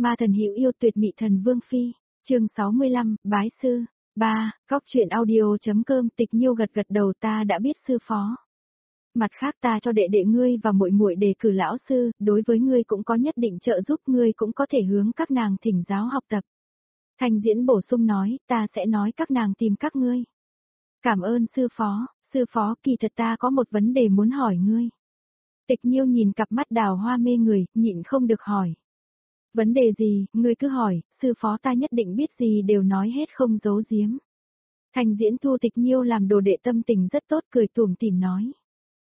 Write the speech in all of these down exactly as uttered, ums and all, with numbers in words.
Ma thần hữu yêu tuyệt mị thần vương phi, chương sáu mươi lăm, bái sư. ba. Góc truyện audio.com. Tịch Nhiêu gật gật đầu, ta đã biết sư phó. Mặt khác ta cho đệ đệ ngươi và muội muội đề cử lão sư, đối với ngươi cũng có nhất định trợ giúp, ngươi cũng có thể hướng các nàng thỉnh giáo học tập. Thanh Diễn bổ sung nói, ta sẽ nói các nàng tìm các ngươi. Cảm ơn sư phó, sư phó kỳ thật ta có một vấn đề muốn hỏi ngươi. Tịch Nhiêu nhìn cặp mắt đào hoa mê người, nhịn không được hỏi. Vấn đề gì, ngươi cứ hỏi, sư phó ta nhất định biết gì đều nói hết không giấu giếm. Thanh Diễn thu Tịch Nhiêu làm đồ đệ, tâm tình rất tốt, cười tủm tỉm nói.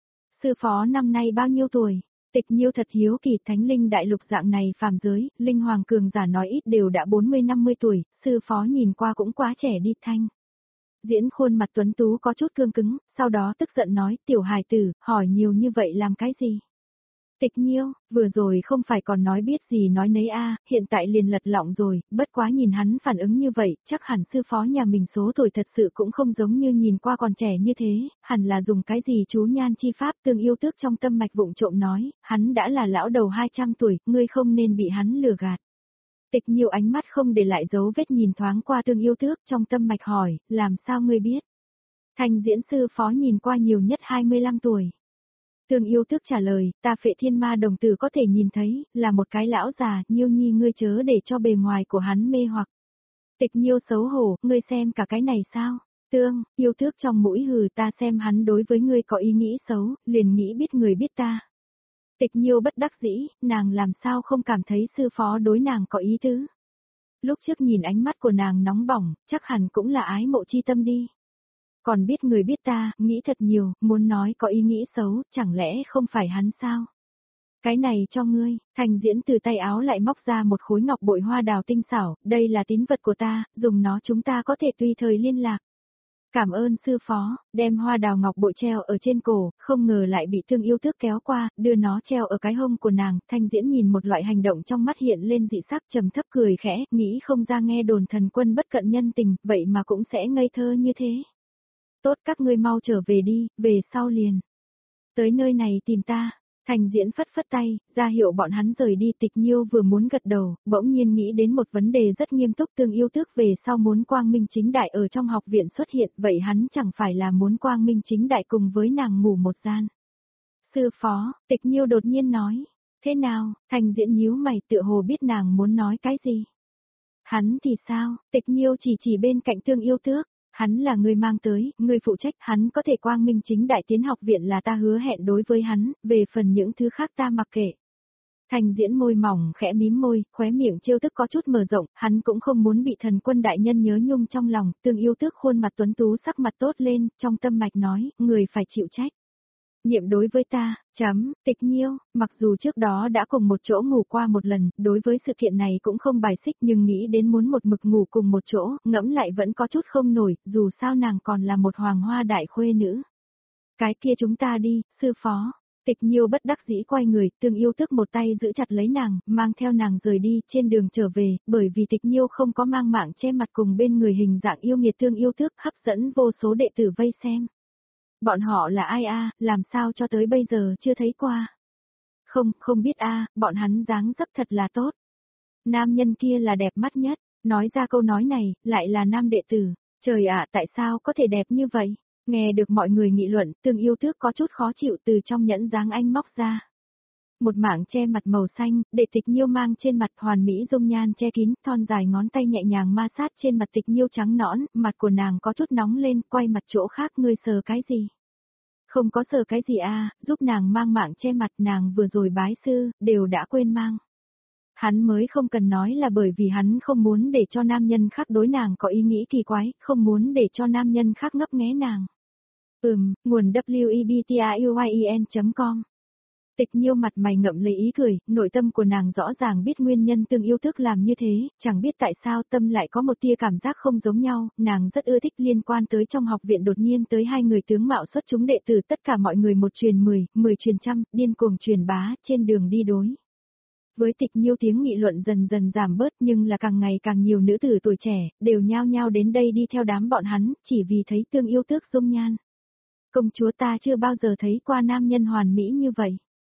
Sư phó năm nay bao nhiêu tuổi? Tịch Nhiêu thật hiếu kỳ, thánh linh đại lục dạng này phàm giới, linh hoàng cường giả nói ít đều đã bốn mươi năm mươi tuổi, sư phó nhìn qua cũng quá trẻ đi. Thanh Diễn khuôn mặt tuấn tú có chút cương cứng, sau đó tức giận nói, tiểu hài tử, hỏi nhiều như vậy làm cái gì? Tịch Nhiêu, vừa rồi không phải còn nói biết gì nói nấy a, hiện tại liền lật lọng rồi, bất quá nhìn hắn phản ứng như vậy, chắc hẳn sư phó nhà mình số tuổi thật sự cũng không giống như nhìn qua còn trẻ như thế, hẳn là dùng cái gì chú nhan chi pháp. Tương Yêu Tước trong tâm mạch vụng trộm nói, hắn đã là lão đầu hai trăm tuổi, ngươi không nên bị hắn lừa gạt. Tịch Nhiêu ánh mắt không để lại dấu vết nhìn thoáng qua Tương Yêu Tước trong tâm mạch hỏi, làm sao ngươi biết? Thanh Diễn sư phó nhìn qua nhiều nhất hai mươi lăm tuổi. Tương Yêu Tước trả lời, ta Phệ Thiên Ma đồng tử có thể nhìn thấy, là một cái lão già, Nhiêu nhi ngươi chớ để cho bề ngoài của hắn mê hoặc. Tịch Nhiêu xấu hổ, ngươi xem cả cái này sao? Tương Yêu Tước trong mũi hừ, ta xem hắn đối với ngươi có ý nghĩ xấu, liền nghĩ biết người biết ta. Tịch Nhiêu bất đắc dĩ, nàng làm sao không cảm thấy sư phó đối nàng có ý tứ. Lúc trước nhìn ánh mắt của nàng nóng bỏng, chắc hẳn cũng là ái mộ chi tâm đi. Còn biết người biết ta, nghĩ thật nhiều, muốn nói có ý nghĩ xấu, chẳng lẽ không phải hắn sao? Cái này cho ngươi. Thanh Diễn từ tay áo lại móc ra một khối ngọc bội hoa đào tinh xảo, đây là tín vật của ta, dùng nó chúng ta có thể tùy thời liên lạc. Cảm ơn sư phó, đem hoa đào ngọc bội treo ở trên cổ, không ngờ lại bị Tương Yêu Tước kéo qua, đưa nó treo ở cái hông của nàng. Thanh Diễn nhìn một loại hành động trong mắt hiện lên dị sắc, trầm thấp cười khẽ, nghĩ không ra nghe đồn thần quân bất cận nhân tình, vậy mà cũng sẽ ngây thơ như thế. Tốt, các ngươi mau trở về đi, về sau liền. Tới nơi này tìm ta. Thanh Diễn phất phất tay, ra hiệu bọn hắn rời đi. Tịch Nhiêu vừa muốn gật đầu, bỗng nhiên nghĩ đến một vấn đề rất nghiêm túc. Tương Yêu Tước về sau muốn quang minh chính đại ở trong học viện xuất hiện, vậy hắn chẳng phải là muốn quang minh chính đại cùng với nàng ngủ một gian. Sư phó, Tịch Nhiêu đột nhiên nói. Thế nào? Thanh Diễn nhíu mày, tựa hồ biết nàng muốn nói cái gì. Hắn thì sao? Tịch Nhiêu chỉ chỉ bên cạnh Tương Yêu Tước. Hắn là người mang tới, người phụ trách, hắn có thể quang minh chính đại tiến học viện là ta hứa hẹn đối với hắn, về phần những thứ khác ta mặc kệ. Thanh Diễn môi mỏng khẽ mím môi, khóe miệng trêu tức có chút mở rộng, hắn cũng không muốn bị thần quân đại nhân nhớ nhung trong lòng. Tương Yêu Tước khuôn mặt tuấn tú sắc mặt tốt lên, trong tâm mạch nói, người phải chịu trách. Nhiệm đối với ta, chấm, Tịch Nhiêu, mặc dù trước đó đã cùng một chỗ ngủ qua một lần, đối với sự kiện này cũng không bài xích, nhưng nghĩ đến muốn một mực ngủ cùng một chỗ, ngẫm lại vẫn có chút không nổi, dù sao nàng còn là một hoàng hoa đại khuê nữ. Cái kia chúng ta đi, sư phó. Tịch Nhiêu bất đắc dĩ quay người, Tương Yêu Tước một tay giữ chặt lấy nàng, mang theo nàng rời đi. Trên đường trở về, bởi vì Tịch Nhiêu không có mang mạng che mặt cùng bên người hình dạng yêu nghiệt Tương Yêu Tước hấp dẫn vô số đệ tử vây xem. Bọn họ là ai a, làm sao cho tới bây giờ chưa thấy qua? Không, không biết a, bọn hắn dáng dấp thật là tốt. Nam nhân kia là đẹp mắt nhất, nói ra câu nói này, lại là nam đệ tử. Trời ạ, tại sao có thể đẹp như vậy? Nghe được mọi người nghị luận, Tương Yêu Tước có chút khó chịu từ trong nhẫn dáng anh móc ra. Một mảng che mặt màu xanh, để Tịch Nhiêu mang trên mặt, hoàn mỹ dung nhan che kín, thon dài ngón tay nhẹ nhàng ma sát trên mặt Tịch Nhiêu trắng nõn, mặt của nàng có chút nóng lên, quay mặt chỗ khác, ngươi sờ cái gì? Không có sờ cái gì a, giúp nàng mang mạng che mặt, nàng vừa rồi bái sư, đều đã quên mang. Hắn mới không cần nói là bởi vì hắn không muốn để cho nam nhân khác đối nàng có ý nghĩ kỳ quái, không muốn để cho nam nhân khác ngấp nghé nàng. Ừm, nguồn w e b t a u y e n chấm com. Tịch Nhiêu mặt mày ngậm lấy ý cười, nội tâm của nàng rõ ràng biết nguyên nhân Tương Yêu Tước làm như thế, chẳng biết tại sao tâm lại có một tia cảm giác không giống nhau, nàng rất ưa thích liên quan tới trong học viện đột nhiên tới hai người tướng mạo xuất chúng đệ tử, tất cả mọi người một truyền mười, mười truyền trăm, điên cuồng truyền bá, trên đường đi đối. Với Tịch Nhiêu tiếng nghị luận dần dần giảm bớt, nhưng là càng ngày càng nhiều nữ tử tuổi trẻ, đều nhao nhao đến đây đi theo đám bọn hắn, chỉ vì thấy Tương Yêu Tước dung nhan. Công chúa, ta chưa bao giờ thấy qua nam nhân hoàn mỹ như vậy.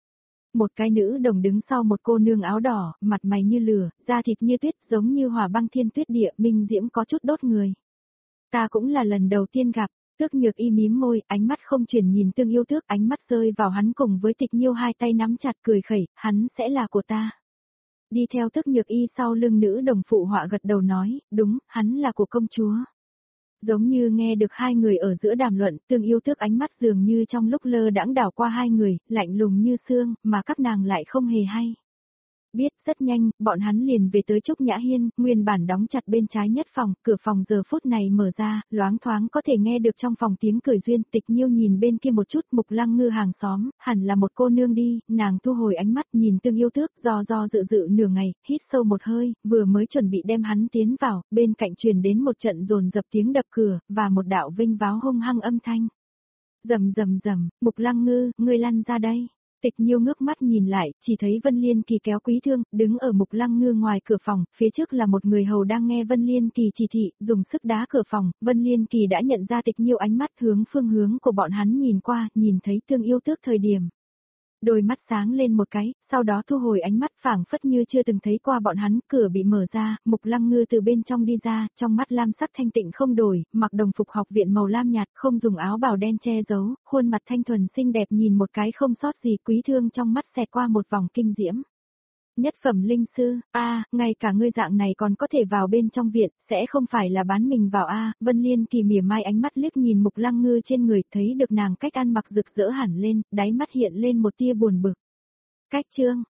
Một cái nữ đồng đứng sau một cô nương áo đỏ, mặt mày như lửa, da thịt như tuyết, giống như hỏa băng thiên tuyết địa, minh diễm có chút đốt người. Ta cũng là lần đầu tiên gặp. Tước Nhược Y mím môi, ánh mắt không chuyển nhìn Tương Yêu Tước, ánh mắt rơi vào hắn cùng với Tịch Nhiêu hai tay nắm chặt cười khẩy, hắn sẽ là của ta. Đi theo Tước Nhược Y sau lưng nữ đồng phụ họa gật đầu nói, đúng, hắn là của công chúa. Giống như nghe được hai người ở giữa đàm luận, Tương Yêu Tước ánh mắt dường như trong lúc lơ đãng đảo qua hai người, lạnh lùng như xương, mà các nàng lại không hề hay. Biết rất nhanh, bọn hắn liền về tới Trúc Nhã Hiên, nguyên bản đóng chặt bên trái nhất phòng, cửa phòng giờ phút này mở ra, loáng thoáng có thể nghe được trong phòng tiếng cười duyên. Tịch Nhiêu nhìn bên kia một chút, Mục Lăng Ngư hàng xóm, hẳn là một cô nương đi, nàng thu hồi ánh mắt nhìn Tương Yêu Tước, do do dự dự nửa ngày, hít sâu một hơi, vừa mới chuẩn bị đem hắn tiến vào, bên cạnh truyền đến một trận dồn dập tiếng đập cửa, và một đạo vinh váo hung hăng âm thanh. Rầm rầm rầm, Mục Lăng Ngư, ngươi lăn ra đây. Tịch Nhiêu ngước mắt nhìn lại, chỉ thấy Vân Liên Kỳ kéo Quý Thương, đứng ở Mục Lăng Ngư ngoài cửa phòng, phía trước là một người hầu đang nghe Vân Liên Kỳ chỉ thị, dùng sức đá cửa phòng. Vân Liên Kỳ đã nhận ra Tịch Nhiêu ánh mắt hướng phương hướng của bọn hắn nhìn qua, nhìn thấy Tương Yêu Tước thời điểm. Đôi mắt sáng lên một cái, sau đó thu hồi ánh mắt phảng phất như chưa từng thấy qua bọn hắn, cửa bị mở ra, Mục Lăng Ngư từ bên trong đi ra, trong mắt lam sắc thanh tịnh không đổi, mặc đồng phục học viện màu lam nhạt, không dùng áo bào đen che giấu, khuôn mặt thanh thuần xinh đẹp nhìn một cái không sót gì. Quý Thương trong mắt xẹt qua một vòng kinh diễm. Nhất phẩm linh sư, a, ngay cả ngươi dạng này còn có thể vào bên trong viện, sẽ không phải là bán mình vào a. Vân Liên Kỳ mỉa mai ánh mắt liếc nhìn Mục Lăng Ngư trên người, thấy được nàng cách ăn mặc rực rỡ hẳn lên, đáy mắt hiện lên một tia buồn bực. Cách chương,